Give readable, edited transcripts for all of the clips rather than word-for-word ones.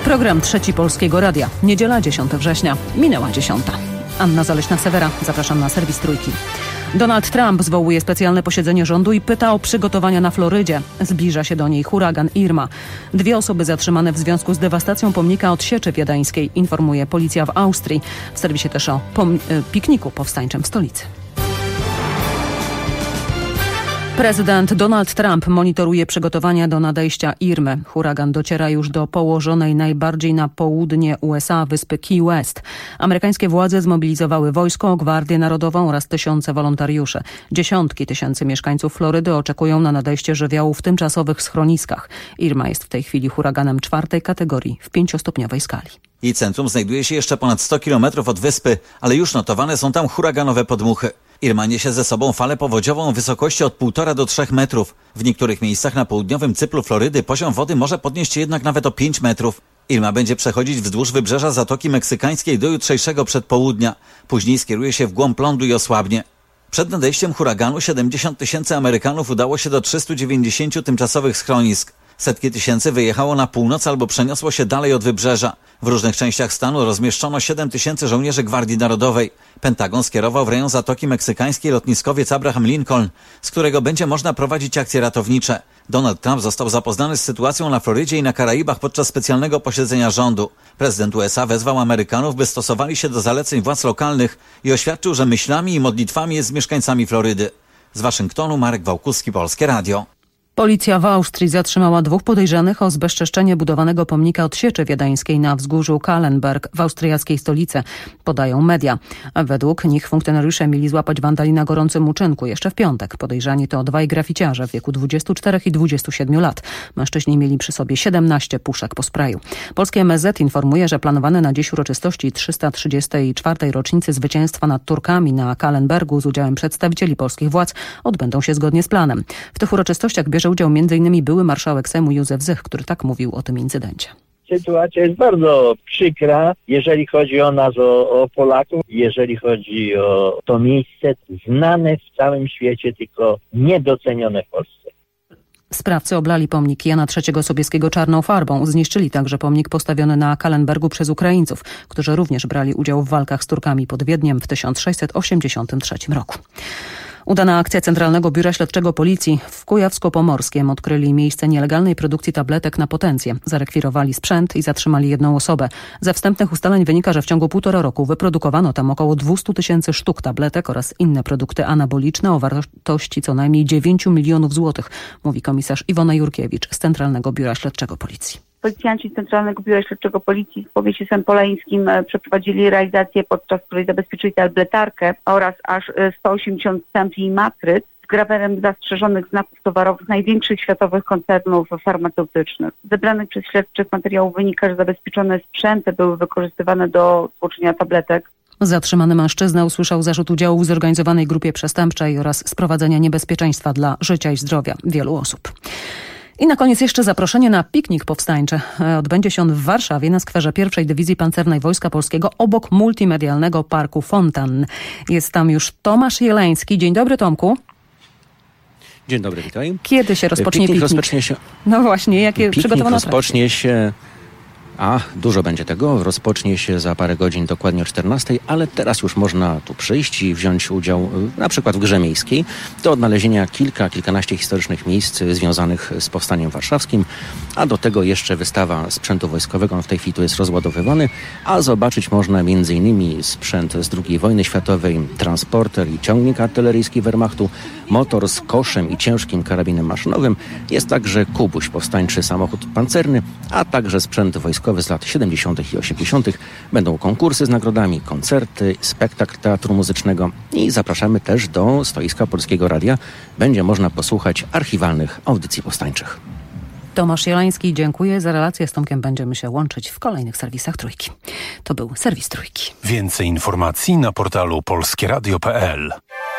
Program Trzeci Polskiego Radia. Niedziela 10 września. Minęła 10. Anna Zaleśna-Sewera. Zapraszam na serwis Trójki. Donald Trump zwołuje specjalne posiedzenie rządu i pyta o przygotowania na Florydzie. Zbliża się do niej huragan Irma. 2 osoby zatrzymane w związku z dewastacją pomnika Odsieczy Wiedeńskiej, informuje policja w Austrii. W serwisie też o pikniku powstańczym w stolicy. Prezydent Donald Trump monitoruje przygotowania do nadejścia Irmy. Huragan dociera już do położonej najbardziej na południe USA wyspy Key West. Amerykańskie władze zmobilizowały wojsko, Gwardię Narodową oraz tysiące wolontariuszy. Dziesiątki tysięcy mieszkańców Florydy oczekują na nadejście żywiołu w tymczasowych schroniskach. Irma jest w tej chwili huraganem 4. kategorii w 5-stopniowej skali. Jej centrum znajduje się jeszcze ponad 100 km od wyspy, ale już notowane są tam huraganowe podmuchy. Irma niesie ze sobą falę powodziową o wysokości od 1,5 do 3 metrów. W niektórych miejscach na południowym cyplu Florydy poziom wody może podnieść się jednak nawet o 5 metrów. Irma będzie przechodzić wzdłuż wybrzeża Zatoki Meksykańskiej do jutrzejszego przedpołudnia. Później skieruje się w głąb lądu i osłabnie. Przed nadejściem huraganu 70 tysięcy Amerykanów udało się do 390 tymczasowych schronisk. Setki tysięcy wyjechało na północ albo przeniosło się dalej od wybrzeża. W różnych częściach stanu rozmieszczono 7 tysięcy żołnierzy Gwardii Narodowej. Pentagon skierował w rejon Zatoki Meksykańskiej lotniskowiec Abraham Lincoln, z którego będzie można prowadzić akcje ratownicze. Donald Trump został zapoznany z sytuacją na Florydzie i na Karaibach podczas specjalnego posiedzenia rządu. Prezydent USA wezwał Amerykanów, by stosowali się do zaleceń władz lokalnych i oświadczył, że myślami i modlitwami jest z mieszkańcami Florydy. Z Waszyngtonu Marek Wałkuski, Polskie Radio. Policja w Austrii zatrzymała 2 podejrzanych o zbezczeszczenie budowanego pomnika Odsieczy Wiedeńskiej na wzgórzu Kahlenberg w austriackiej stolicy, podają media. Według nich funkcjonariusze mieli złapać wandali na gorącym uczynku jeszcze w piątek. Podejrzani to 2 graficiarze w wieku 24 i 27 lat. Mężczyźni mieli przy sobie 17 puszek po sprayu. Polskie MSZ informuje, że planowane na dziś uroczystości 334. rocznicy zwycięstwa nad Turkami na Kahlenbergu z udziałem przedstawicieli polskich władz odbędą się zgodnie z planem. W tych uroczystościach bierze udział m.in. były marszałek Sejmu Józef Zych, który tak mówił o tym incydencie. Sytuacja jest bardzo przykra, jeżeli chodzi o nas, o Polaków, jeżeli chodzi o to miejsce znane w całym świecie, tylko niedocenione w Polsce. Sprawcy oblali pomnik Jana III Sobieskiego czarną farbą. Zniszczyli także pomnik postawiony na Kahlenbergu przez Ukraińców, którzy również brali udział w walkach z Turkami pod Wiedniem w 1683 roku. Udana akcja Centralnego Biura Śledczego Policji w Kujawsko-Pomorskiem odkryli miejsce nielegalnej produkcji tabletek na potencję. Zarekwirowali sprzęt i zatrzymali 1 osobę. Ze wstępnych ustaleń wynika, że w ciągu 1,5 roku wyprodukowano tam około 200 tysięcy sztuk tabletek oraz inne produkty anaboliczne o wartości co najmniej 9 milionów złotych, mówi komisarz Iwona Jurkiewicz z Centralnego Biura Śledczego Policji. Policjanci Centralnego Biura Śledczego Policji w powiecie sępoleńskim przeprowadzili realizację, podczas której zabezpieczyli tabletarkę oraz aż 180 stempli i matryc z grawerem zastrzeżonych znaków towarowych największych światowych koncernów farmaceutycznych. Z zebranych przez śledczych materiałów wynika, że zabezpieczone sprzęty były wykorzystywane do tłoczenia tabletek. Zatrzymany mężczyzna usłyszał zarzut udziału w zorganizowanej grupie przestępczej oraz sprowadzenia niebezpieczeństwa dla życia i zdrowia wielu osób. I na koniec jeszcze zaproszenie na piknik powstańczy. Odbędzie się on w Warszawie na skwerze 1. Dywizji Pancernej Wojska Polskiego obok multimedialnego parku Fontan. Jest tam już Tomasz Jeleński. Dzień dobry, Tomku. Dzień dobry, witaj. Kiedy się rozpocznie piknik? Rozpocznie się... No właśnie, jakie przygotowano rozpocznie się... Dużo będzie tego. Rozpocznie się za parę godzin, dokładnie o 14, ale teraz już można tu przyjść i wziąć udział na przykład w grze miejskiej. Do odnalezienia kilkanaście historycznych miejsc związanych z Powstaniem Warszawskim, a do tego jeszcze wystawa sprzętu wojskowego. On w tej chwili tu jest rozładowywany, a zobaczyć można m.in. sprzęt z II wojny światowej, transporter i ciągnik artyleryjski Wehrmachtu, motor z koszem i ciężkim karabinem maszynowym. Jest także kubuś, powstańczy samochód pancerny, a także sprzęt wojskowy z lat 70. i 80. Będą konkursy z nagrodami, koncerty, spektakl teatru muzycznego i zapraszamy też do stoiska Polskiego Radia. Będzie można posłuchać archiwalnych audycji powstańczych. Tomasz Jeleński, dziękuję za relację. Z Tomkiem będziemy się łączyć w kolejnych serwisach Trójki. To był serwis Trójki. Więcej informacji na portalu polskieradio.pl.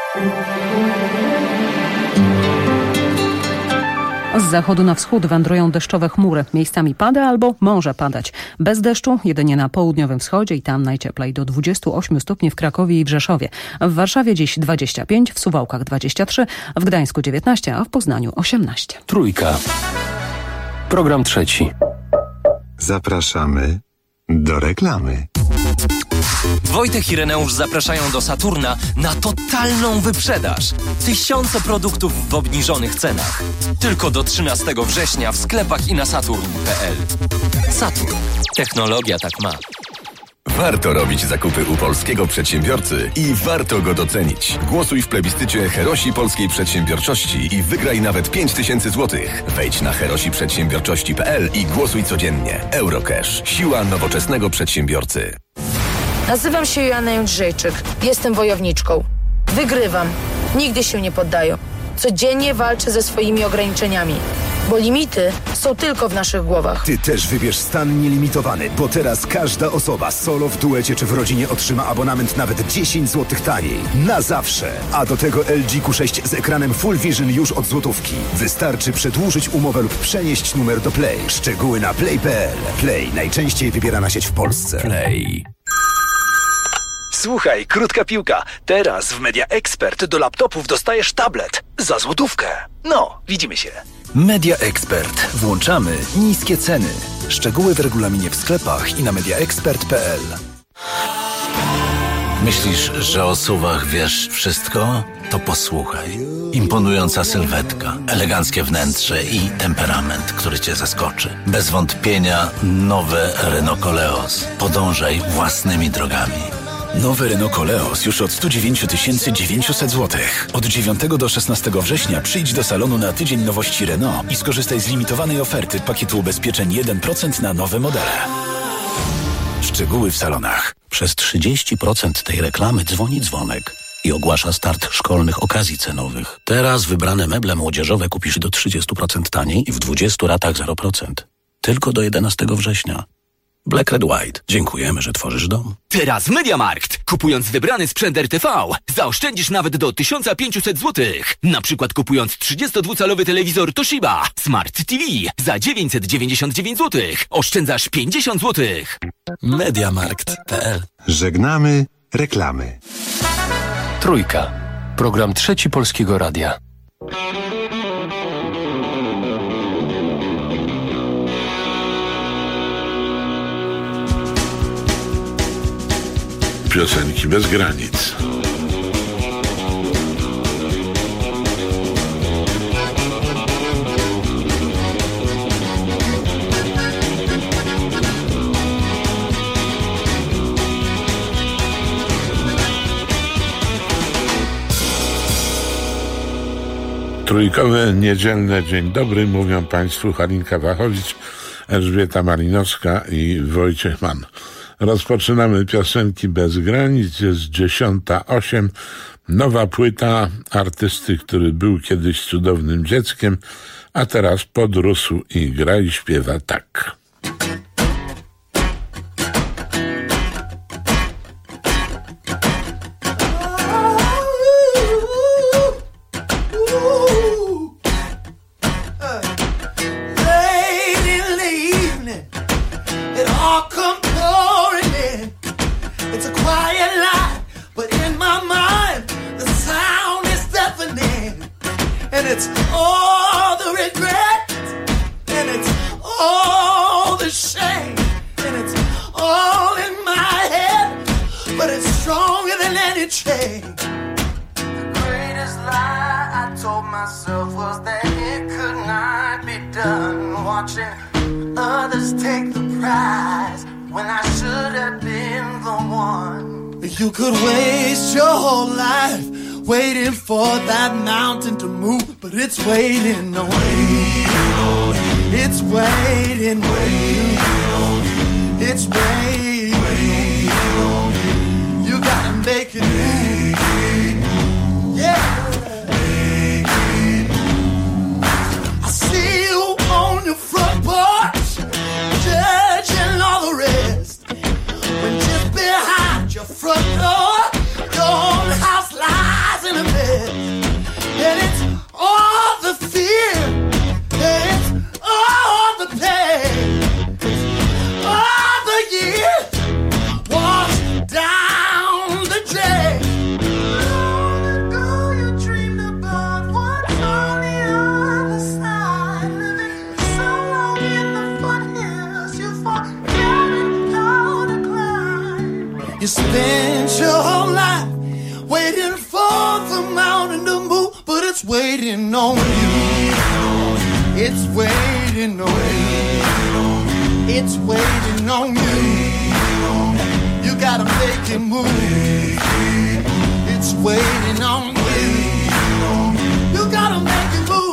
Z zachodu na wschód wędrują deszczowe chmury. Miejscami pada albo może padać. Bez deszczu jedynie na południowym wschodzie i tam najcieplej do 28 stopni w Krakowie i w Rzeszowie. W Warszawie dziś 25, w Suwałkach 23, w Gdańsku 19, a w Poznaniu 18. Trójka. Program trzeci. Zapraszamy do reklamy. Wojtek i Reneusz zapraszają do Saturna na totalną wyprzedaż. Tysiące produktów w obniżonych cenach. Tylko do 13 września w sklepach i na saturn.pl. Saturn. Technologia tak ma. Warto robić zakupy u polskiego przedsiębiorcy i warto go docenić. Głosuj w plebiscycie Herosi Polskiej Przedsiębiorczości i wygraj nawet 5000 zł. Wejdź na herosiprzedsiębiorczości.pl i głosuj codziennie. Eurocash. Siła nowoczesnego przedsiębiorcy. Nazywam się Joanna Jędrzejczyk. Jestem wojowniczką. Wygrywam. Nigdy się nie poddaję. Codziennie walczę ze swoimi ograniczeniami. Bo limity są tylko w naszych głowach. Ty też wybierz stan nielimitowany, bo teraz każda osoba solo, w duecie czy w rodzinie otrzyma abonament nawet 10 zł taniej. Na zawsze. A do tego LG Q6 z ekranem Full Vision już od złotówki. Wystarczy przedłużyć umowę lub przenieść numer do Play. Szczegóły na play.pl. Play. Najczęściej wybierana sieć w Polsce. Play. Słuchaj, krótka piłka. Teraz w Media Expert do laptopów dostajesz tablet za złotówkę. No, widzimy się. Media Expert. Włączamy niskie ceny. Szczegóły w regulaminie w sklepach i na mediaexpert.pl. Myślisz, że o SUV-ach wiesz wszystko? To posłuchaj. Imponująca sylwetka, eleganckie wnętrze i temperament, który cię zaskoczy. Bez wątpienia nowe Renault Koleos. Podążaj własnymi drogami. Nowy Renault Koleos już od 109 900 zł. Od 9 do 16 września przyjdź do salonu na tydzień nowości Renault i skorzystaj z limitowanej oferty pakietu ubezpieczeń 1% na nowe modele. Szczegóły w salonach. Przez 30% tej reklamy dzwoni dzwonek i ogłasza start szkolnych okazji cenowych. Teraz wybrane meble młodzieżowe kupisz do 30% taniej i w 20 ratach 0%. Tylko do 11 września. Black Red White. Dziękujemy, że tworzysz dom. Teraz Mediamarkt. Kupując wybrany sprzęt RTV, zaoszczędzisz nawet do 1500 zł. Na przykład kupując 32-calowy telewizor Toshiba Smart TV za 999 zł. Oszczędzasz 50 zł. Mediamarkt.pl. Żegnamy reklamy. Trójka. Program Trzeci Polskiego Radia. Piosenki bez granic. Trójkowe, niedzielne dzień dobry, mówią Państwu Halinka Wachowicz, Elżbieta Malinowska i Wojciech Mann. Rozpoczynamy piosenki bez granic, jest 10:08. Nowa płyta artysty, który był kiedyś cudownym dzieckiem, a teraz podrósł i gra i śpiewa tak. It's all the regret, and it's all the shame, and it's all in my head, but it's stronger than any chain. The greatest lie I told myself was that it could not be done. Watching others take the prize when I should have been the one. You could waste your whole life waiting for that mountain to move, but it's waiting on you. It's waiting on you. It's waiting on you. You gotta make it move. Yeah. I see you on your front porch, judging all the rest, when just behind your front door, your own house lies in a mess. And it's all the fear, and it's all the pain, all the years washed down the drain. You spent your whole life waiting for the mountain to move, but it's waiting on you. It's waiting on you. It's waiting on you. You gotta make it move. It's waiting on you. You gotta make it move.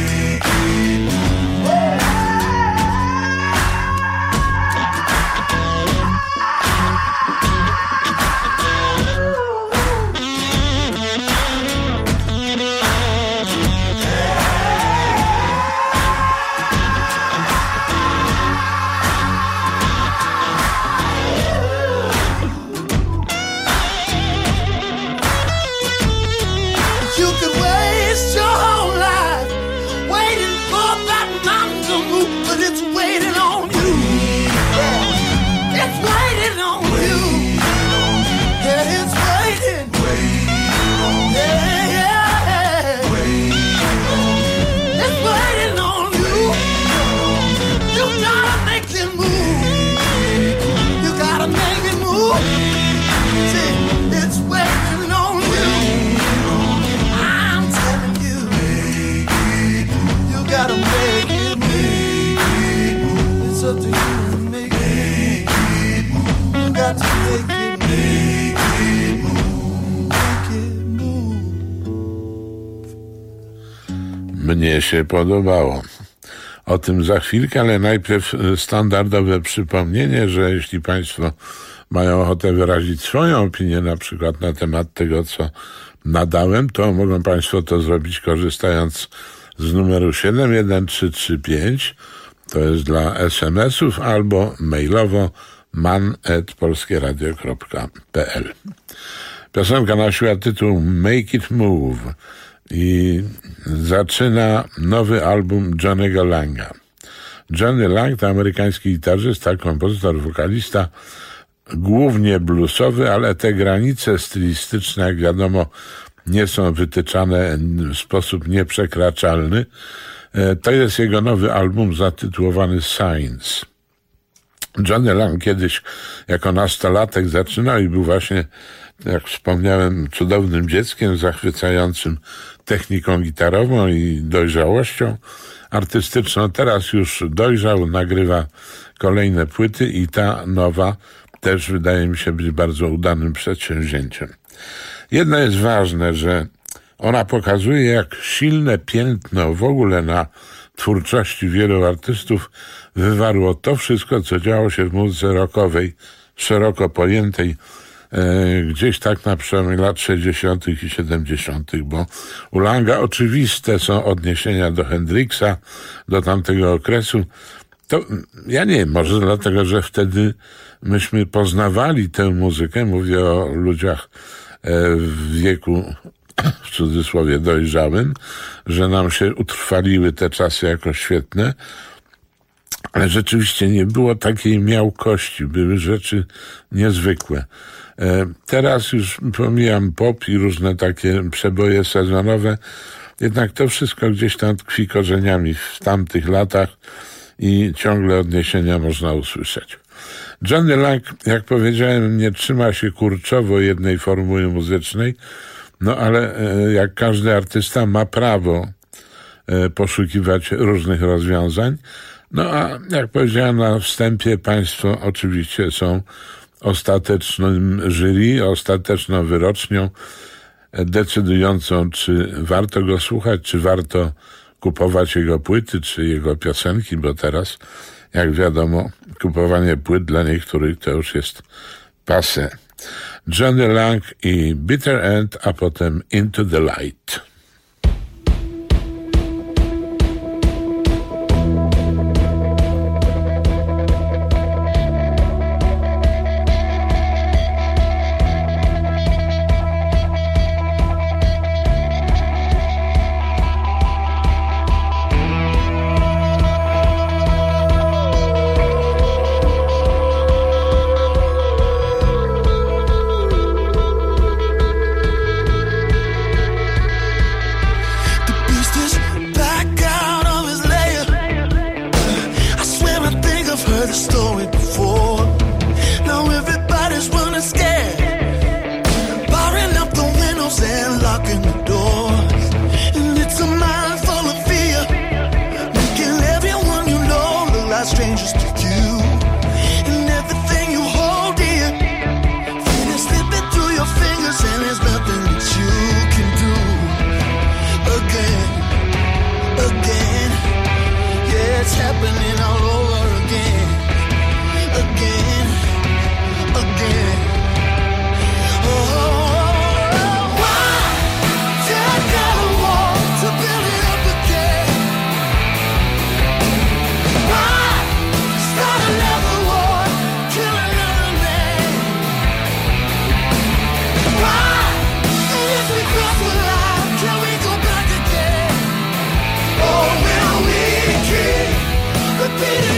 Mnie się podobało. O tym za chwilkę, ale najpierw standardowe przypomnienie, że jeśli Państwo mają ochotę wyrazić swoją opinię na przykład na temat tego, co nadałem, to mogą Państwo to zrobić korzystając z numeru 71335, to jest dla SMS-ów, albo mailowo man@polskieradio.pl. Piosenka nosiła tytuł Make It Move i zaczyna nowy album Johnny'ego Langa. Johnny Lang to amerykański gitarzysta, kompozytor, wokalista, głównie bluesowy, ale te granice stylistyczne, jak wiadomo, nie są wytyczane w sposób nieprzekraczalny. To jest jego nowy album zatytułowany Signs. Johnny Lang kiedyś jako nastolatek zaczynał i był właśnie, jak wspomniałem, cudownym dzieckiem, zachwycającym techniką gitarową i dojrzałością artystyczną. Teraz już dojrzał, nagrywa kolejne płyty i ta nowa też wydaje mi się być bardzo udanym przedsięwzięciem. Jedno jest ważne, że ona pokazuje, jak silne piętno w ogóle na twórczości wielu artystów wywarło to wszystko, co działo się w muzyce rockowej, szeroko pojętej, gdzieś tak na przełomie lat 60. i 70., bo u Langa oczywiste są odniesienia do Hendrixa, do tamtego okresu. To ja nie wiem, może dlatego, że wtedy myśmy poznawali tę muzykę, mówię o ludziach w wieku, w cudzysłowie, dojrzałym, że nam się utrwaliły te czasy jako świetne, ale rzeczywiście nie było takiej miałkości, były rzeczy niezwykłe. Teraz już pomijam pop i różne takie przeboje sezonowe, jednak to wszystko gdzieś tam tkwi korzeniami w tamtych latach i ciągle odniesienia można usłyszeć. Johnny Lang, jak powiedziałem, nie trzyma się kurczowo jednej formuły muzycznej, no ale jak każdy artysta ma prawo poszukiwać różnych rozwiązań. No a jak powiedziałem na wstępie, Państwo oczywiście są ostatecznym jury, ostateczną wyrocznią decydującą, czy warto go słuchać, czy warto kupować jego płyty, czy jego piosenki, bo teraz, jak wiadomo, kupowanie płyt dla niektórych to już jest passé. Johnny Lang i Bitter End, a potem Into the Light. Heard the story before. Now everybody's running scared. strangers to you. And everything you hold dear, feel it slipping through your fingers, and there's nothing that you can do. Again, again, yeah, it's happening all over again. Again, again. Repeat it.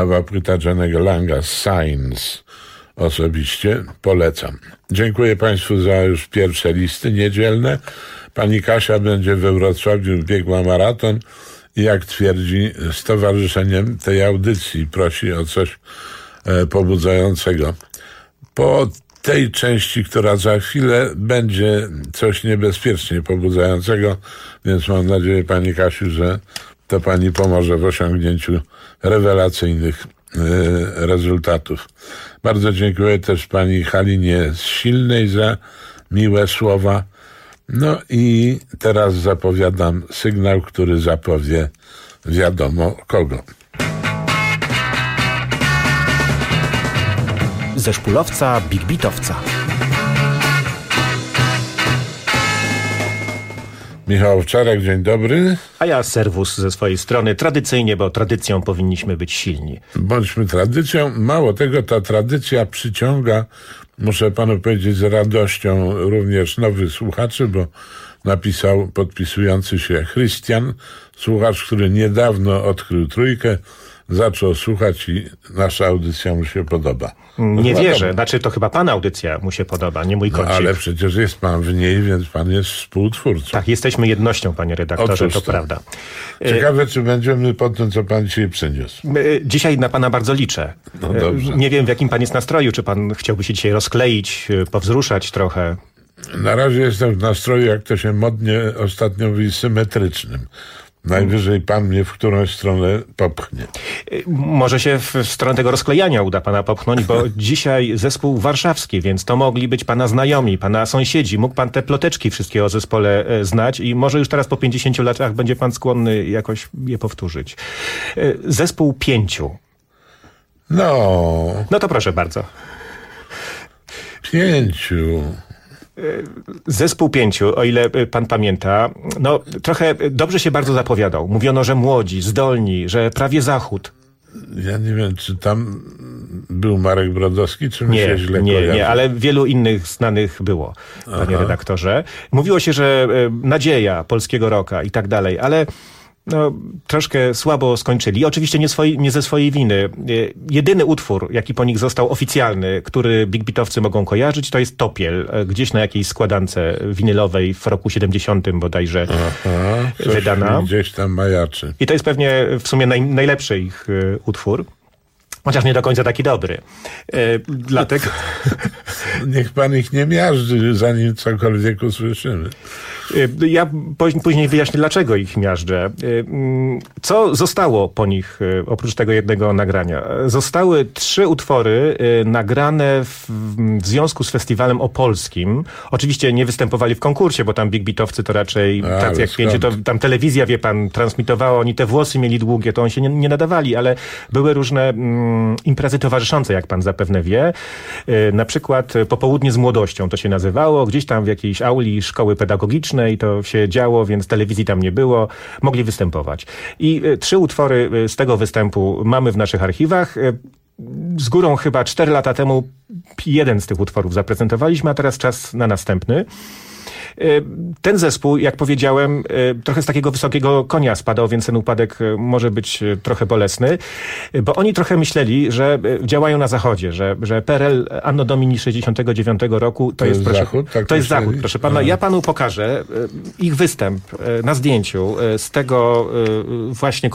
nowa płyta Johnny'ego Langa, Signs. Osobiście polecam. Dziękuję Państwu za już pierwsze listy niedzielne. Pani Kasia będzie we Wrocławiu biegła maraton i jak twierdzi, z towarzyszeniem tej audycji prosi o coś pobudzającego. Po tej części, która za chwilę będzie coś niebezpiecznie pobudzającego, więc mam nadzieję, Pani Kasiu, że to Pani pomoże w osiągnięciu rewelacyjnych rezultatów. Bardzo dziękuję też Pani Halinie z Silnej za miłe słowa. No i teraz zapowiadam sygnał, który zapowie wiadomo kogo. Ze szpulowca Big Beatowca. Michał Owczarek, dzień dobry. A ja serwus ze swojej strony, tradycyjnie, bo tradycją powinniśmy być silni. Bądźmy tradycją. Mało tego, ta tradycja przyciąga, muszę panu powiedzieć z radością, również nowych słuchaczy, bo napisał podpisujący się Chrystian, słuchacz, który niedawno odkrył Trójkę, zaczął słuchać i nasza audycja mu się podoba. Nie wierzę, znaczy to chyba pana audycja mu się podoba, nie mój kącik. Ale przecież jest pan w niej, więc pan jest współtwórcą. Tak, jesteśmy jednością, panie redaktorze, to prawda. Ciekawe, czy będziemy po tym, co pan dzisiaj przyniósł. Dzisiaj na pana bardzo liczę. No dobrze. Nie wiem, w jakim pan jest nastroju, czy pan chciałby się dzisiaj rozkleić, powzruszać trochę. Na razie jestem w nastroju, jak to się modnie ostatnio mówi, symetrycznym. Najwyżej pan mnie w którąś stronę popchnie. Może się w stronę tego rozklejania uda pana popchnąć, bo dzisiaj zespół warszawski, więc to mogli być pana znajomi, pana sąsiedzi. Mógł pan te ploteczki wszystkie o zespole znać i może już teraz po 50 latach będzie pan skłonny jakoś je powtórzyć. Zespół 5. No to proszę bardzo. 5. Zespół 5, o ile pan pamięta, no trochę dobrze się bardzo zapowiadał. Mówiono, że młodzi, zdolni, że prawie zachód. Ja nie wiem, czy tam był Marek Brodowski, czy mi się źle kojarzy? Nie, ale wielu innych znanych było, panie redaktorze. Mówiło się, że nadzieja polskiego rocka i tak dalej, ale no, troszkę słabo skończyli. Oczywiście nie ze swojej winy. Jedyny utwór, jaki po nich został oficjalny, który Big Beatowcy mogą kojarzyć, to jest Topiel. Gdzieś na jakiejś składance winylowej w roku 70 bodajże wydana. Gdzieś tam majaczy. I to jest pewnie w sumie najlepszy ich utwór. Chociaż nie do końca taki dobry. Dlatego... Niech pan ich nie miażdży, zanim cokolwiek usłyszymy. Ja później wyjaśnię, dlaczego ich miażdżę. Co zostało po nich, oprócz tego jednego nagrania? Zostały 3 utwory nagrane w związku z festiwalem opolskim. Oczywiście nie występowali w konkursie, bo tam Big Beatowcy to raczej, tak jak 5, to tam telewizja, wie pan, transmitowała, oni te włosy mieli długie, to on się nie nadawali, ale były różne imprezy towarzyszące, jak pan zapewne wie. Na przykład Popołudnie z młodością to się nazywało, gdzieś tam w jakiejś auli szkoły pedagogicznej to się działo, więc telewizji tam nie było, mogli występować. I 3 utwory z tego występu mamy w naszych archiwach. Z górą chyba 4 lata temu jeden z tych utworów zaprezentowaliśmy, a teraz czas na następny. Ten zespół, jak powiedziałem, trochę z takiego wysokiego konia spadał, więc ten upadek może być trochę bolesny, bo oni trochę myśleli, że działają na zachodzie, że PRL Anno Domini 69 roku to jest Zachód? Tak to jest Zachód, proszę pana. Ja panu pokażę ich występ na zdjęciu z tego właśnie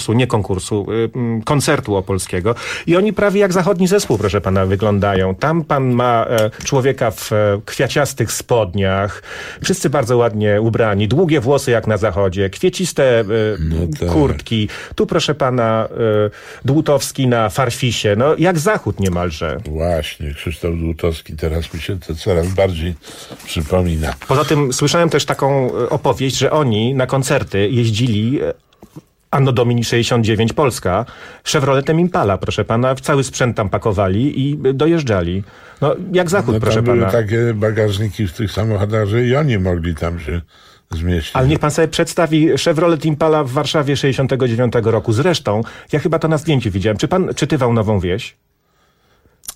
koncertu opolskiego i oni prawie jak zachodni zespół, proszę pana, wyglądają. Tam pan ma człowieka w kwiaciastych spodniach, wszyscy bardzo ładnie ubrani, długie włosy jak na zachodzie, kwieciste kurtki. Tu proszę pana Dłutowski na farfisie, no jak zachód niemalże. Właśnie, Krzysztof Dłutowski, teraz mi się to coraz bardziej przypomina. Poza tym słyszałem też taką opowieść, że oni na koncerty jeździli Anno Domini 69 Polska, Chevroletem Impala, proszę pana, cały sprzęt tam pakowali i dojeżdżali. No, jak zachód, proszę pana. Były takie bagażniki w tych samochodach, że i oni mogli tam się zmieścić. Ale niech pan sobie przedstawi Chevrolet Impala w Warszawie 69 roku. Zresztą, ja chyba to na zdjęciu widziałem. Czy pan czytywał Nową Wieś?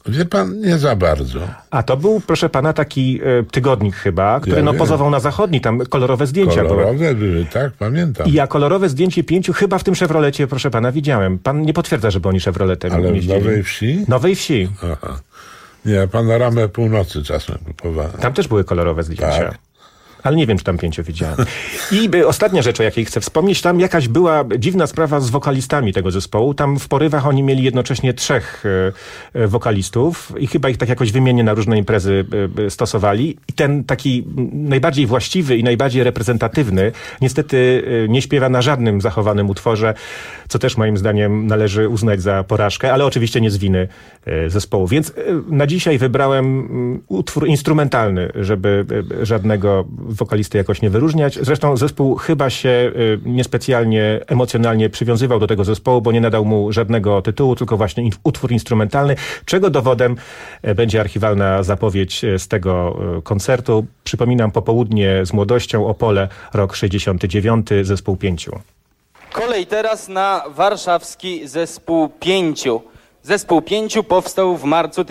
Wie pan, nie za bardzo. A to był, proszę pana, taki tygodnik chyba, który pozował na zachodni, tam kolorowe zdjęcia były. Kolorowe były, tak, pamiętam. I ja kolorowe zdjęcie 5 chyba w tym Chevrolecie, proszę pana, widziałem. Pan nie potwierdza, żeby oni Chevroletem Ale jeździli. w Nowej Wsi? Nowej Wsi. Aha. Nie, Panoramę Północy czasem kupowałem. Tam też były kolorowe zdjęcia. Tak. Ale nie wiem, czy tam 5 widziałem. I ostatnia rzecz, o jakiej chcę wspomnieć, tam jakaś była dziwna sprawa z wokalistami tego zespołu. Tam w porywach oni mieli jednocześnie 3 wokalistów i chyba ich tak jakoś wymiennie na różne imprezy stosowali. I ten taki najbardziej właściwy i najbardziej reprezentatywny niestety nie śpiewa na żadnym zachowanym utworze, co też moim zdaniem należy uznać za porażkę, ale oczywiście nie z winy zespołu. Więc na dzisiaj wybrałem utwór instrumentalny, żeby żadnego wokalisty jakoś nie wyróżniać. Zresztą zespół chyba się niespecjalnie emocjonalnie przywiązywał do tego zespołu, bo nie nadał mu żadnego tytułu, tylko właśnie utwór instrumentalny, czego dowodem będzie archiwalna zapowiedź z tego koncertu. Przypominam, Popołudnie z młodością, Opole, rok 69, zespół 5. Kolej teraz na warszawski zespół 5. Zespół 5 powstał w marcu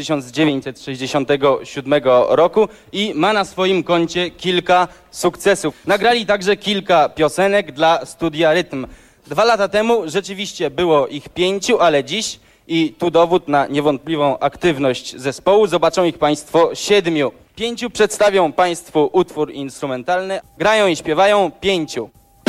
1967 roku i ma na swoim koncie kilka sukcesów. Nagrali także kilka piosenek dla studia Rytm. 2 lata temu rzeczywiście było ich 5, ale dziś, i tu dowód na niewątpliwą aktywność zespołu, zobaczą ich państwo 7. 5 przedstawią państwu utwór instrumentalny, grają i śpiewają 5.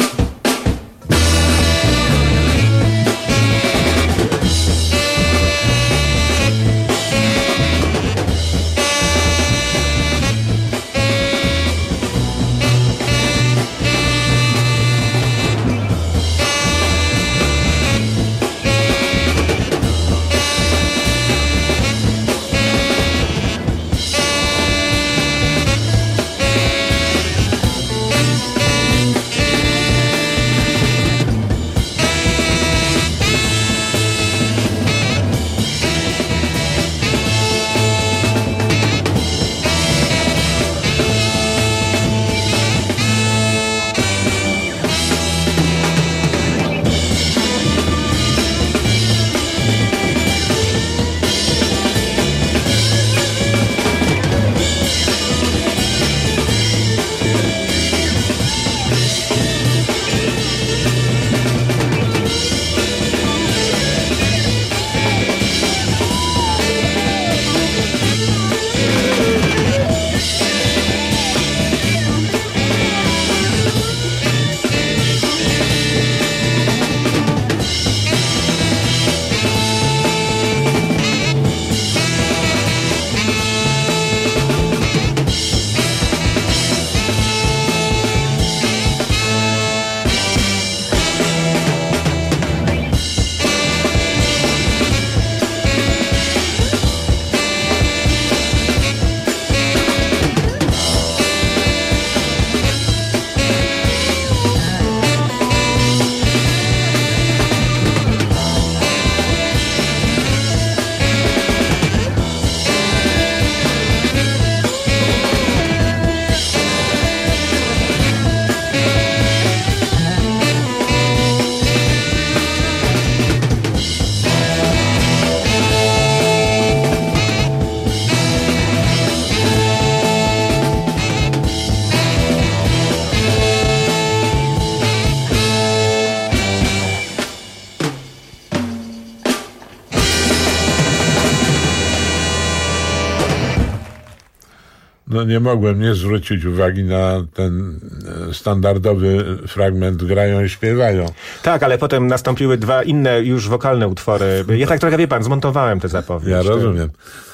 No nie mogłem nie zwrócić uwagi na ten standardowy fragment grają i śpiewają. Tak, ale potem nastąpiły 2 inne już wokalne utwory. Ja tak trochę, wie pan, zmontowałem tę zapowiedź. Ja rozumiem.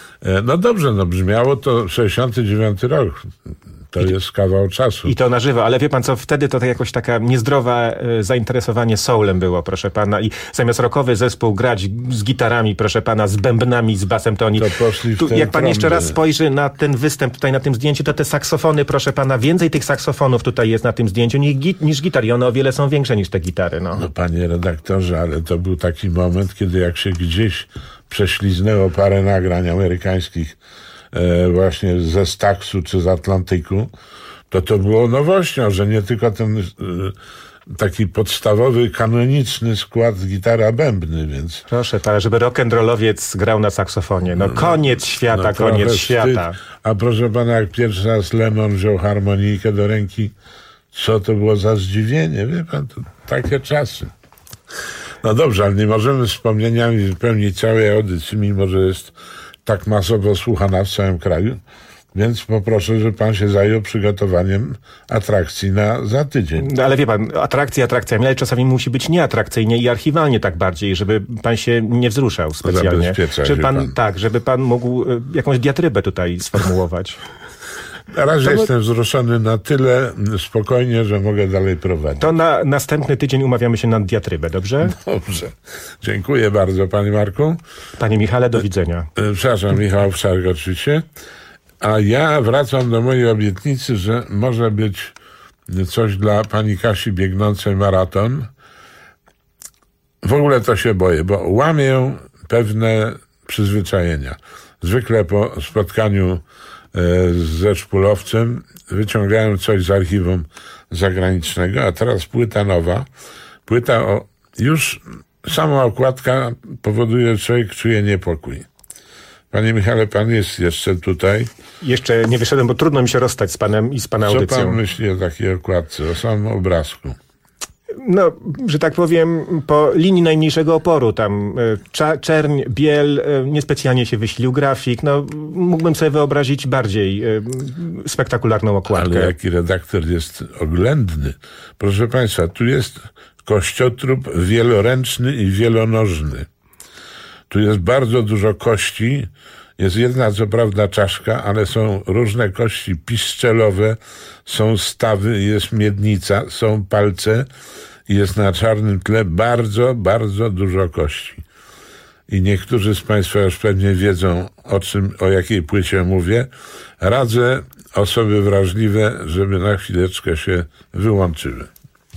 No dobrze, no brzmiało to 69 rok. To jest kawał czasu. I to na żywo, ale wie pan co, wtedy to jakoś taka niezdrowe zainteresowanie soulem było, proszę pana, i zamiast rockowy zespół grać z gitarami, proszę pana, z bębnami, z basem, to oni... To poszli w tu, jak pan jeszcze raz spojrzy na ten występ tutaj na tym zdjęciu, to te saksofony, proszę pana, więcej tych saksofonów tutaj jest na tym zdjęciu niż gitar i one o wiele są większe niż te gitary, no. No panie redaktorze, ale to był taki moment, kiedy jak się gdzieś prześliznęło parę nagrań amerykańskich właśnie ze Staxu czy z Atlantyku, to było nowością, że nie tylko ten taki podstawowy, kanoniczny skład gitara bębny, więc... Proszę pana, żeby rock'n'rollowiec grał na saksofonie. No koniec świata, koniec świata. A proszę pana, jak pierwszy raz Lennon wziął harmonijkę do ręki, co to było za zdziwienie, wie pan, to takie czasy. No dobrze, ale nie możemy wspomnieniami wypełnić całej audycji, mimo że jest tak masowo słuchana w całym kraju. Więc poproszę, żeby pan się zajął przygotowaniem atrakcji za tydzień. No, ale wie pan, atrakcjami, ale czasami musi być nieatrakcyjnie i archiwalnie tak bardziej, żeby pan się nie wzruszał specjalnie. Żeby pan mógł jakąś diatrybę tutaj sformułować. Na razie jestem wzruszony na tyle spokojnie, że mogę dalej prowadzić. To na następny tydzień umawiamy się na diatrybę, dobrze? Dobrze. Dziękuję bardzo, panie Marku. Panie Michale, do widzenia. Przepraszam, Michał Wczarek oczywiście. A ja wracam do mojej obietnicy, że może być coś dla pani Kasi biegnącej maraton. W ogóle to się boję, bo łamię pewne przyzwyczajenia. Zwykle po spotkaniu ze szpulowcem wyciągałem coś z archiwum zagranicznego, a teraz płyta nowa. Już sama okładka powoduje, że człowiek czuje niepokój. Panie Michale, pan jest jeszcze tutaj. Jeszcze nie wyszedłem, bo trudno mi się rozstać z panem i z pana audycją. Co pan myśli o takiej okładce, o samym obrazku? No, że tak powiem, po linii najmniejszego oporu, tam czerń, biel, niespecjalnie się wyślił grafik, no mógłbym sobie wyobrazić bardziej spektakularną okładkę. Ale jaki redaktor jest oględny. Proszę państwa, tu jest kościotrup wieloręczny i wielonożny. Tu jest bardzo dużo kości. Jest jedna, co prawda, czaszka, ale są różne kości piszczelowe, są stawy, jest miednica, są palce i jest na czarnym tle bardzo, bardzo dużo kości. I niektórzy z państwa już pewnie wiedzą, o jakiej płycie mówię. Radzę osoby wrażliwe, żeby na chwileczkę się wyłączyły.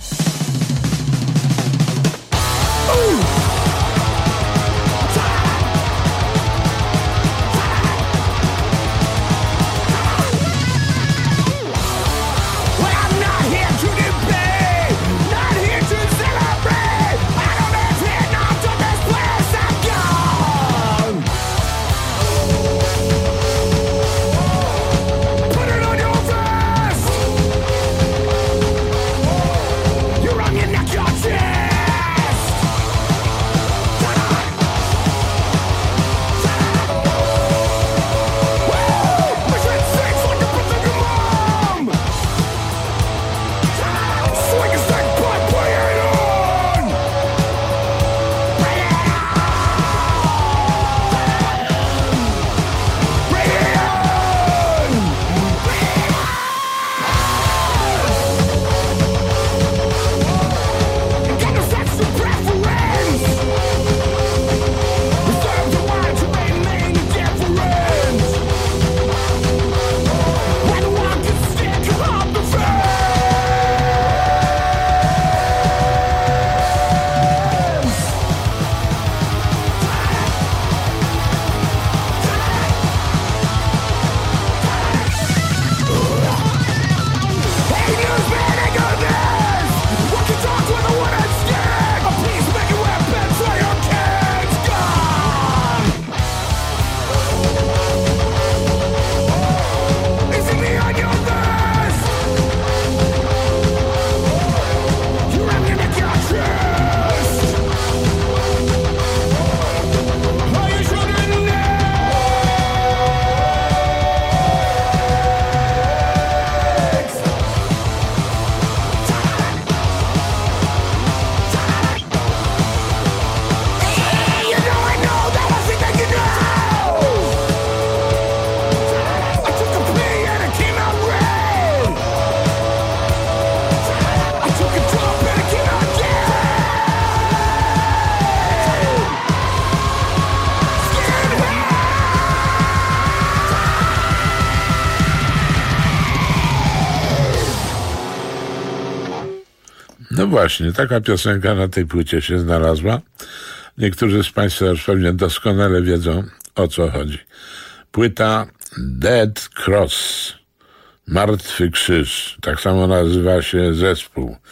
No właśnie, taka piosenka na tej płycie się znalazła. Niektórzy z państwa już pewnie doskonale wiedzą, o co chodzi. Płyta Dead Cross, Martwy Krzyż, tak samo nazywa się zespół.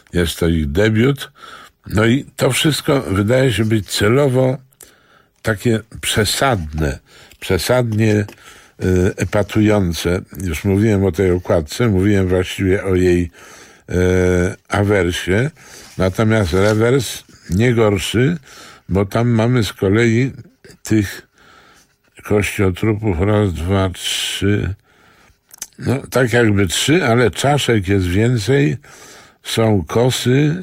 Jest to ich debiut. No i to wszystko wydaje się być celowo takie przesadnie epatujące. Już mówiłem o tej okładce, mówiłem właściwie o jej awersie. Natomiast rewers nie gorszy, bo tam mamy z kolei tych kościotrupów 1, 2, 3, no tak jakby 3, ale czaszek jest więcej, są kosy,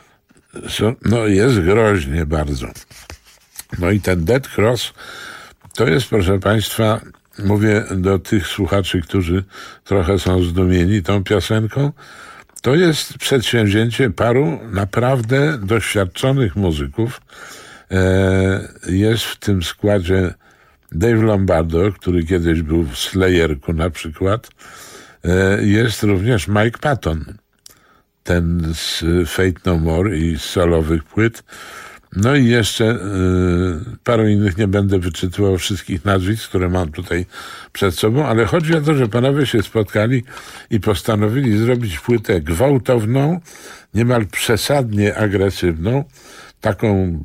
no jest groźnie bardzo. No i ten Dead Cross to jest, proszę Państwa, mówię do tych słuchaczy, którzy trochę są zdumieni tą piosenką, to jest przedsięwzięcie paru naprawdę doświadczonych muzyków. Jest w tym składzie Dave Lombardo, który kiedyś był w Slayerku na przykład. Jest również Mike Patton, ten z Fate No More i z solowych płyt. No i jeszcze paru innych, nie będę wyczytywał wszystkich nazwisk, które mam tutaj przed sobą, ale chodzi o to, że panowie się spotkali i postanowili zrobić płytę gwałtowną, niemal przesadnie agresywną, taką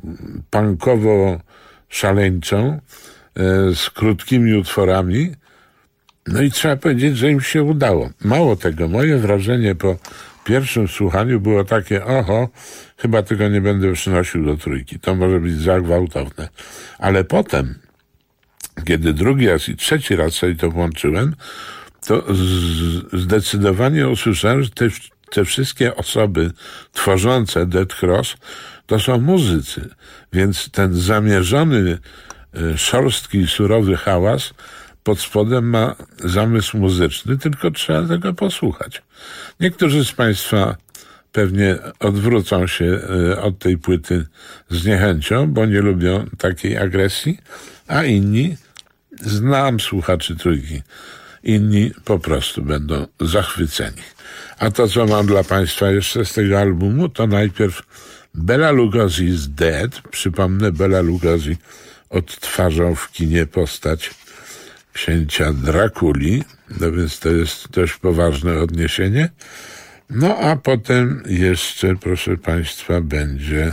punkowo-szaleńczą, z krótkimi utworami. No i trzeba powiedzieć, że im się udało. Mało tego, moje wrażenie po pierwszym słuchaniu było takie, chyba tego nie będę przynosił do trójki. To może być za gwałtowne. Ale potem, kiedy drugi raz i trzeci raz sobie to włączyłem, to zdecydowanie usłyszałem, że te wszystkie osoby tworzące Dead Cross to są muzycy. Więc ten zamierzony, szorstki, surowy hałas pod spodem ma zamysł muzyczny, tylko trzeba tego posłuchać. Niektórzy z Państwa pewnie odwrócą się od tej płyty z niechęcią, bo nie lubią takiej agresji, a inni, znam słuchaczy trójki, inni po prostu będą zachwyceni. A to, co mam dla Państwa jeszcze z tego albumu, to najpierw Bela Lugosi is Dead. Przypomnę, Bela Lugosi odtwarzał w kinie postać księcia Drakuli, no więc to jest dość poważne odniesienie. No a potem jeszcze, proszę Państwa, będzie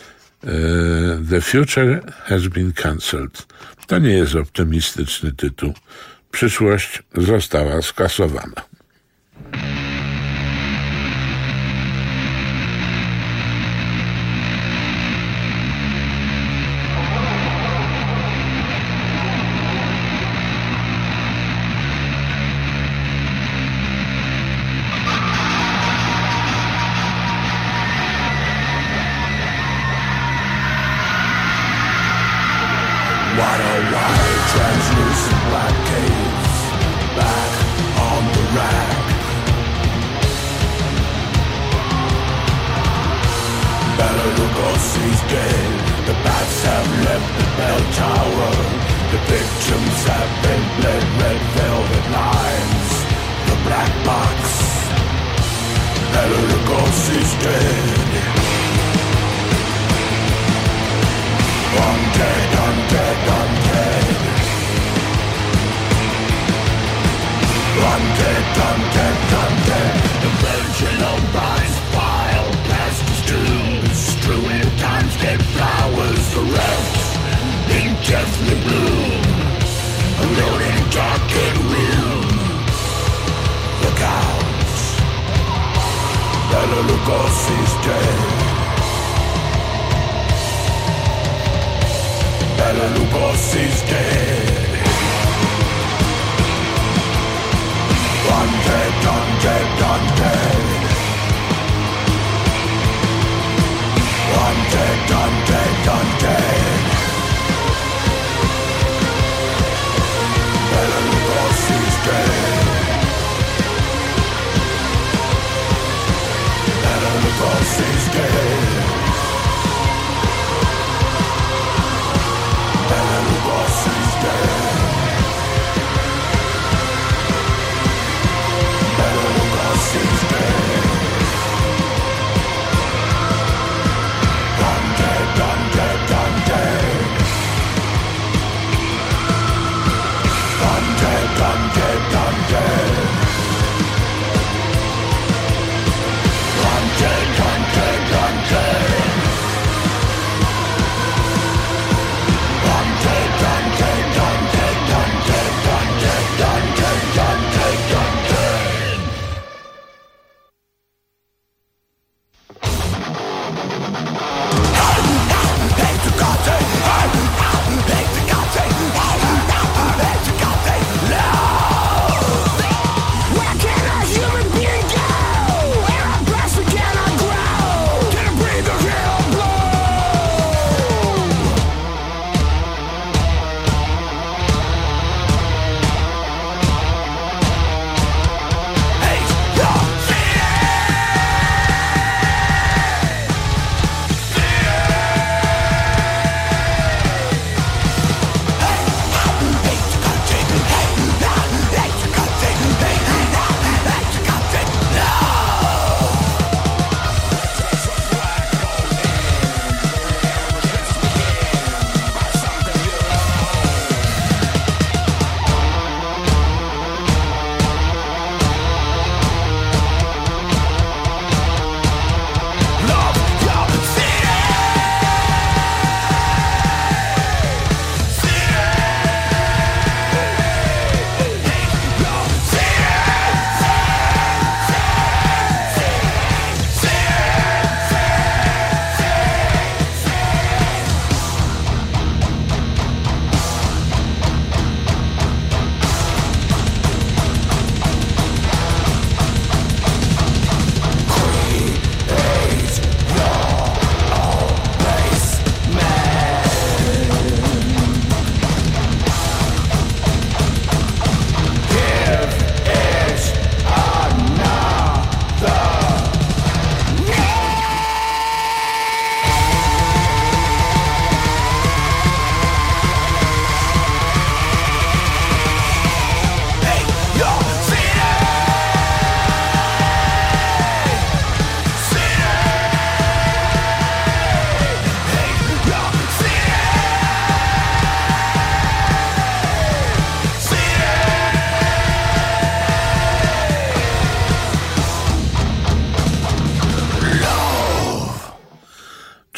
The Future Has Been Cancelled. To nie jest optymistyczny tytuł. Przyszłość została skasowana. Bela Lugosi's dead.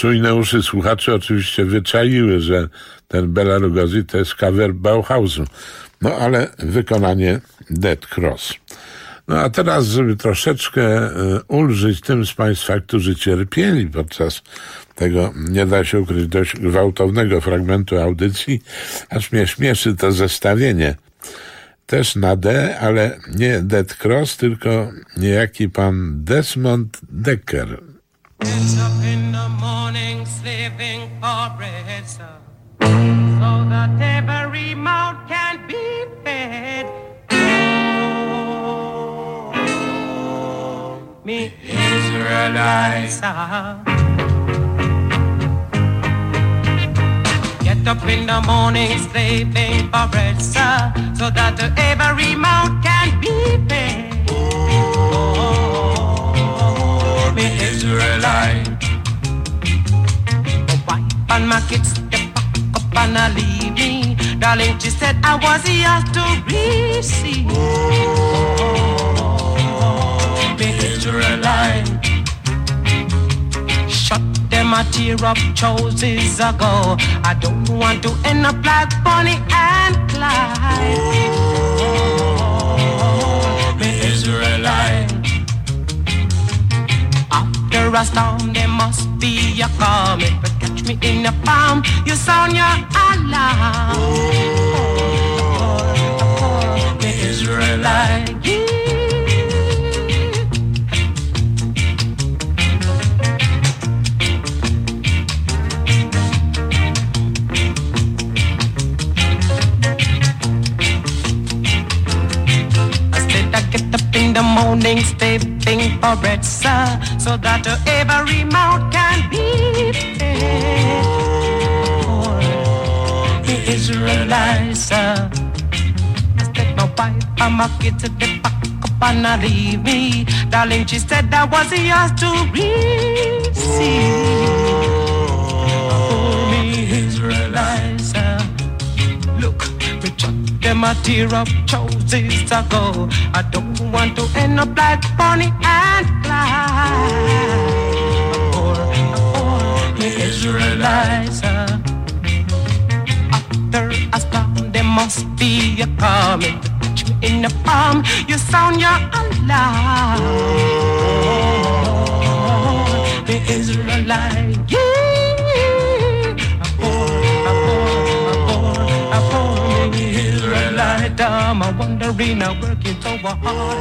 Czujne uszy słuchaczy oczywiście wyczaiły, że ten Bela Lugosi to jest cover Bauhausu. No ale wykonanie Dead Cross. No a teraz, żeby troszeczkę ulżyć tym z Państwa, którzy cierpieli podczas tego, nie da się ukryć, dość gwałtownego fragmentu audycji, aż mnie śmieszy to zestawienie. Też na D, ale nie Dead Cross, tylko niejaki pan Desmond Decker. Gets up in the morning slaving for bread, sir, so that every mouth can be fed. Oh, me Israelites, get up in the morning slaving for bread, sir, so that every mouth can be fed. Me Israelite. My wife and my kids, they pack up and I leave me. Darling, she said I was yours to receive. Me Israelite. Shut them a tear up choices ago. I don't want to end up like Bonnie and Clyde. Me Israelite. After a storm, there must be a coming. But catch me in the palm, you sound your alarm. The Israelite. In the morning, stepping for bread, sir, so that every mouth can be fed. The Israelites, sir. I said my wife and my kids at the back up and I leave me. Darling, she said I was yours to receive. Oh, me Israelites, sir. Look, we chuck them a tear up choices ago. I don't want to end up like Bonnie and Clyde. The Israelites, after a storm, there must be a coming. Catch me in the palm, you sound your alarm. The Israelites, I'm wondering, I'm working so hard.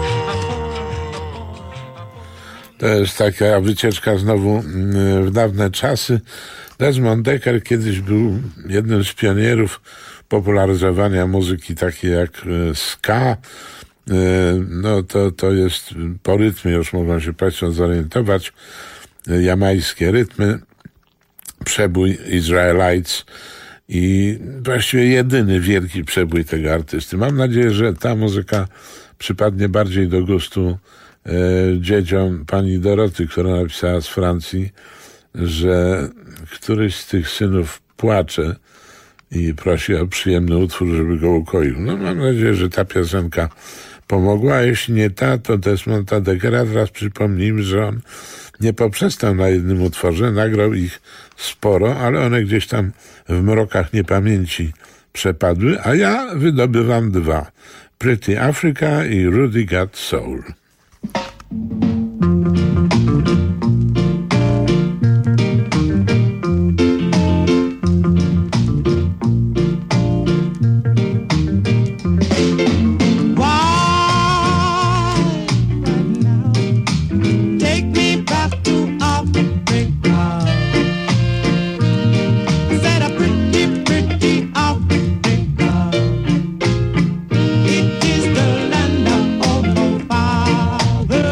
To jest taka wycieczka znowu w dawne czasy. Desmond Decker kiedyś był jednym z pionierów popularyzowania muzyki takiej jak ska. No to jest po rytmie, już mogą się Państwo zorientować, jamajskie rytmy, przebój Israelites i właściwie jedyny wielki przebój tego artysty. Mam nadzieję, że ta muzyka przypadnie bardziej do gustu dzieciom pani Doroty, która napisała z Francji, że któryś z tych synów płacze i prosi o przyjemny utwór, żeby go ukoił. No mam nadzieję, że ta piosenka pomogła, a jeśli nie ta, to Desmonda Deckera. Teraz przypomnijmy, że on nie poprzestał na jednym utworze, nagrał ich sporo, ale one gdzieś tam w mrokach niepamięci przepadły, a ja wydobywam dwa. Pretty Africa i Rudy Got Soul. It is the land of our fathers.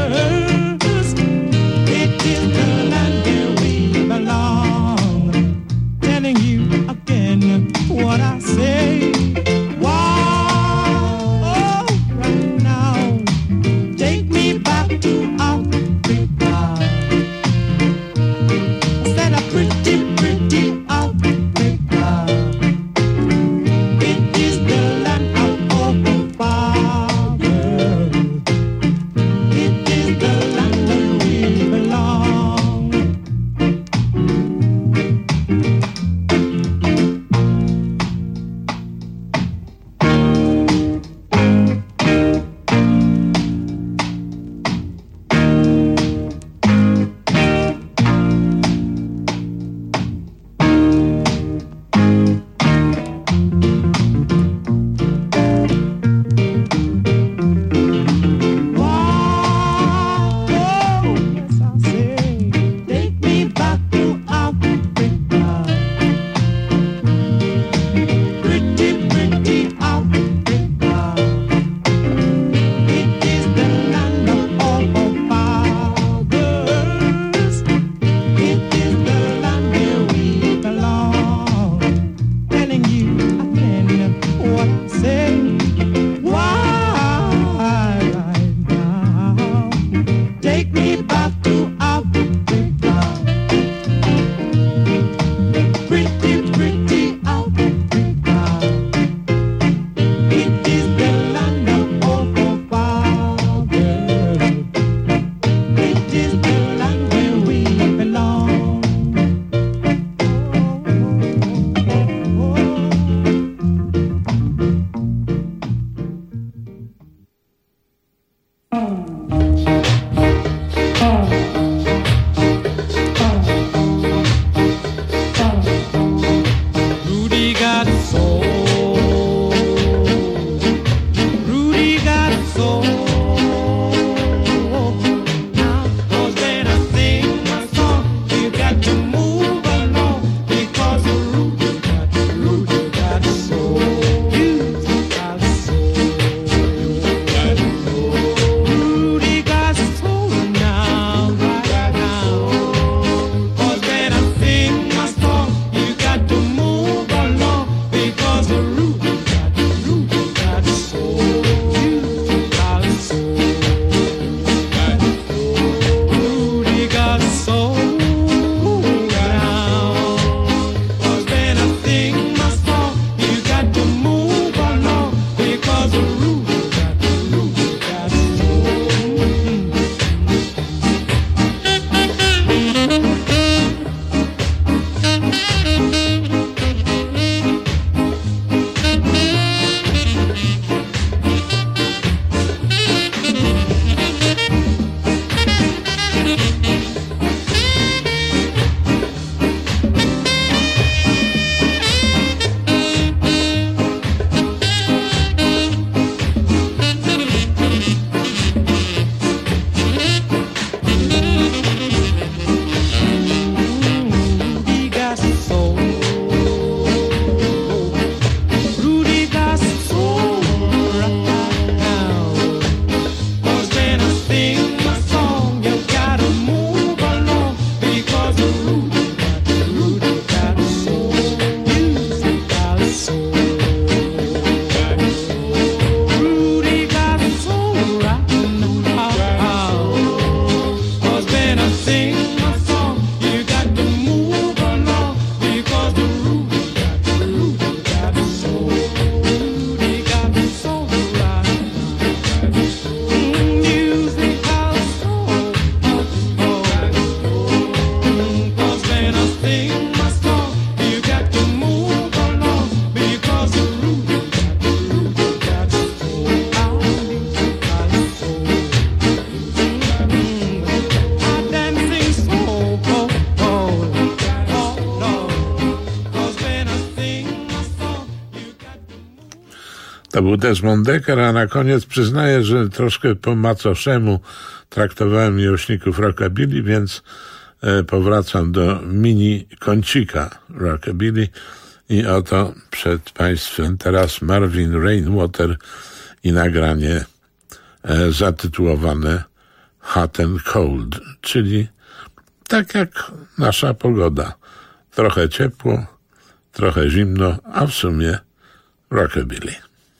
To był Desmond Dekker, a na koniec przyznaję, że troszkę po macoszemu traktowałem miłośników rockabilly, więc powracam do mini kącika rockabilly i oto przed Państwem teraz Marvin Rainwater i nagranie zatytułowane Hot and Cold, czyli tak jak nasza pogoda. Trochę ciepło, trochę zimno, a w sumie rockabilly.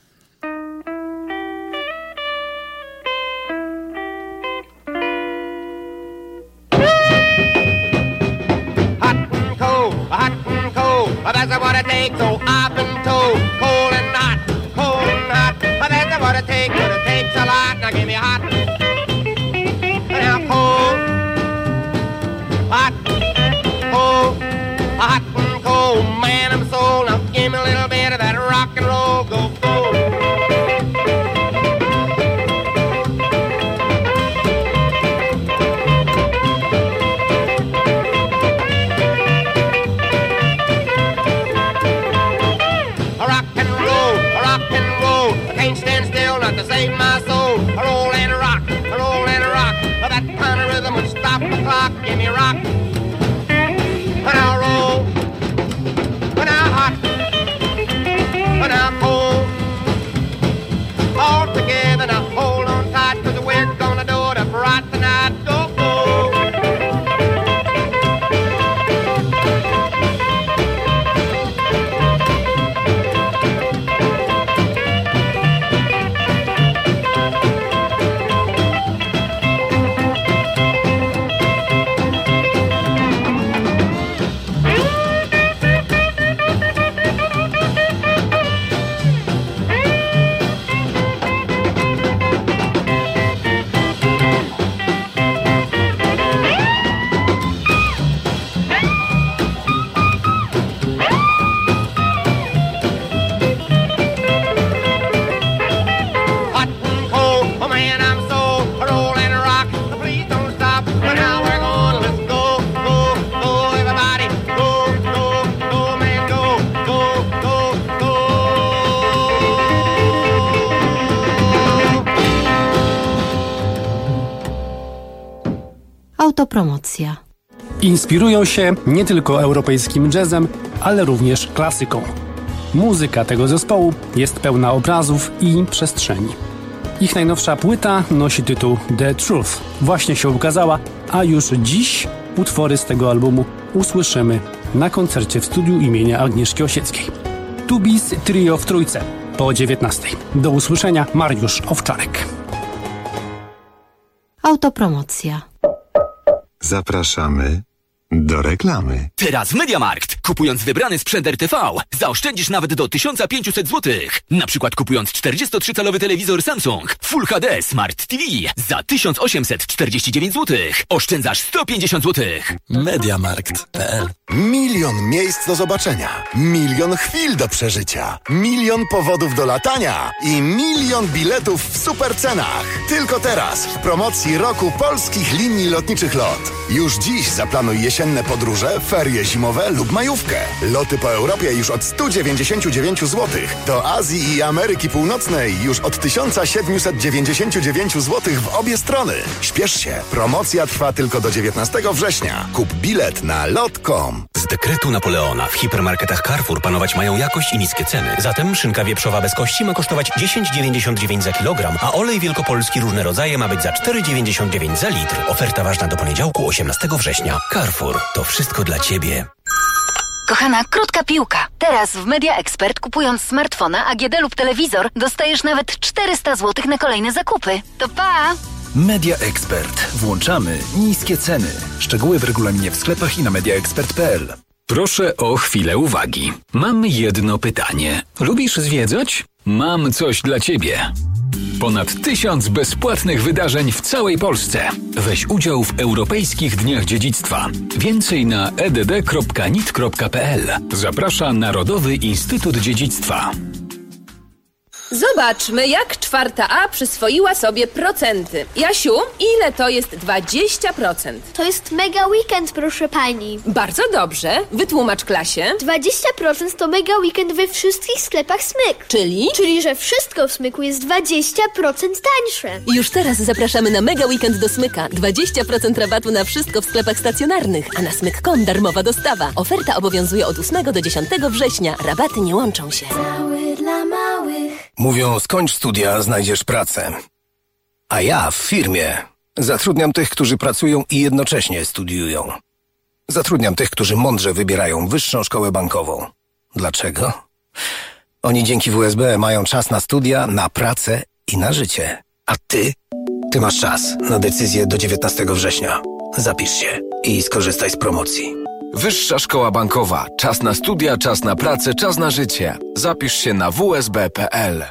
That's what it takes, so up and toe, cold and hot, that's what it takes, but it takes a lot. Now give me hot, now cold, hot, and cold, man, I'm sold. Now give me a little bit of that rock and roll, go, go. Save my soul, roll and rock, that kind of rhythm would stop the clock, give me rock, when I roll, when I hot, when I cold, all together now hold on tight, cause we're gonna do it up right tonight, go, go. Autopromocja. Inspirują się nie tylko europejskim jazzem, ale również klasyką. Muzyka tego zespołu jest pełna obrazów i przestrzeni. Ich najnowsza płyta nosi tytuł The Truth. Właśnie się ukazała, a już dziś utwory z tego albumu usłyszymy na koncercie w studiu imienia Agnieszki Osieckiej. Tubis Trio w Trójce po 19:00. Do usłyszenia, Mariusz Owczarek. Autopromocja. Zapraszamy do reklamy. Teraz w MediaMarkt. Kupując wybrany sprzęt RTV, zaoszczędzisz nawet do 1500 zł. Na przykład kupując 43-calowy telewizor Samsung Full HD Smart TV za 1849 zł. Oszczędzasz 150 zł. MediaMarkt.pl. Milion miejsc do zobaczenia, milion chwil do przeżycia, milion powodów do latania i milion biletów w supercenach. Tylko teraz w promocji roku polskich linii lotniczych LOT. Już dziś zaplanuj jesienne podróże, ferie zimowe lub majówkę. Loty po Europie już od 199 zł. Do Azji i Ameryki Północnej już od 1799 zł w obie strony. Śpiesz się, promocja trwa tylko do 19 września. Kup bilet na lot.com. Z dekretu Napoleona w hipermarketach Carrefour panować mają jakość i niskie ceny. Zatem szynka wieprzowa bez kości ma kosztować 10,99 za kilogram, a olej wielkopolski różne rodzaje ma być za 4,99 za litr. Oferta ważna do poniedziałku 18 września. Carrefour. To wszystko dla Ciebie. Kochana, krótka piłka. Teraz w Media Expert kupując smartfona, AGD lub telewizor dostajesz nawet 400 zł na kolejne zakupy. To pa! Media Expert. Włączamy niskie ceny. Szczegóły w regulaminie w sklepach i na mediaexpert.pl. Proszę o chwilę uwagi. Mam jedno pytanie. Lubisz zwiedzać? Mam coś dla Ciebie. Ponad 1000 bezpłatnych wydarzeń w całej Polsce. Weź udział w Europejskich Dniach Dziedzictwa. Więcej na edd.nit.pl. Zaprasza Narodowy Instytut Dziedzictwa. Zobaczmy, jak 4A przyswoiła sobie procenty. Jasiu, ile to jest 20%? To jest mega weekend, proszę pani. Bardzo dobrze. Wytłumacz klasie. 20% to mega weekend we wszystkich sklepach Smyk. Czyli? Czyli, że wszystko w Smyku jest 20% tańsze. Już teraz zapraszamy na mega weekend do Smyka. 20% rabatu na wszystko w sklepach stacjonarnych, a na smyk.com darmowa dostawa. Oferta obowiązuje od 8 do 10 września. Rabaty nie łączą się. Mały dla małych. Mówią, skończ studia, znajdziesz pracę. A ja w firmie zatrudniam tych, którzy pracują i jednocześnie studiują. Zatrudniam tych, którzy mądrze wybierają wyższą szkołę bankową. Dlaczego? Oni dzięki WSB mają czas na studia, na pracę i na życie. A ty? Ty masz czas na decyzję do 19 września. Zapisz się i skorzystaj z promocji. Wyższa szkoła bankowa. Czas na studia, czas na pracę, czas na życie. Zapisz się na wsb.pl.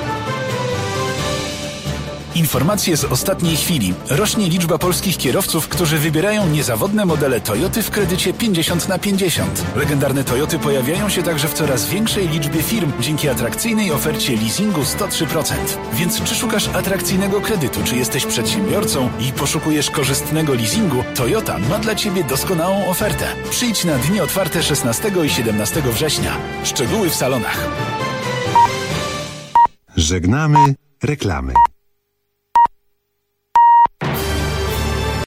Informacje z ostatniej chwili. Rośnie liczba polskich kierowców, którzy wybierają niezawodne modele Toyoty w kredycie 50/50. Legendarne Toyoty pojawiają się także w coraz większej liczbie firm dzięki atrakcyjnej ofercie leasingu 103%. Więc czy szukasz atrakcyjnego kredytu, czy jesteś przedsiębiorcą i poszukujesz korzystnego leasingu, Toyota ma dla Ciebie doskonałą ofertę. Przyjdź na dni otwarte 16 i 17 września. Szczegóły w salonach. Żegnamy reklamy.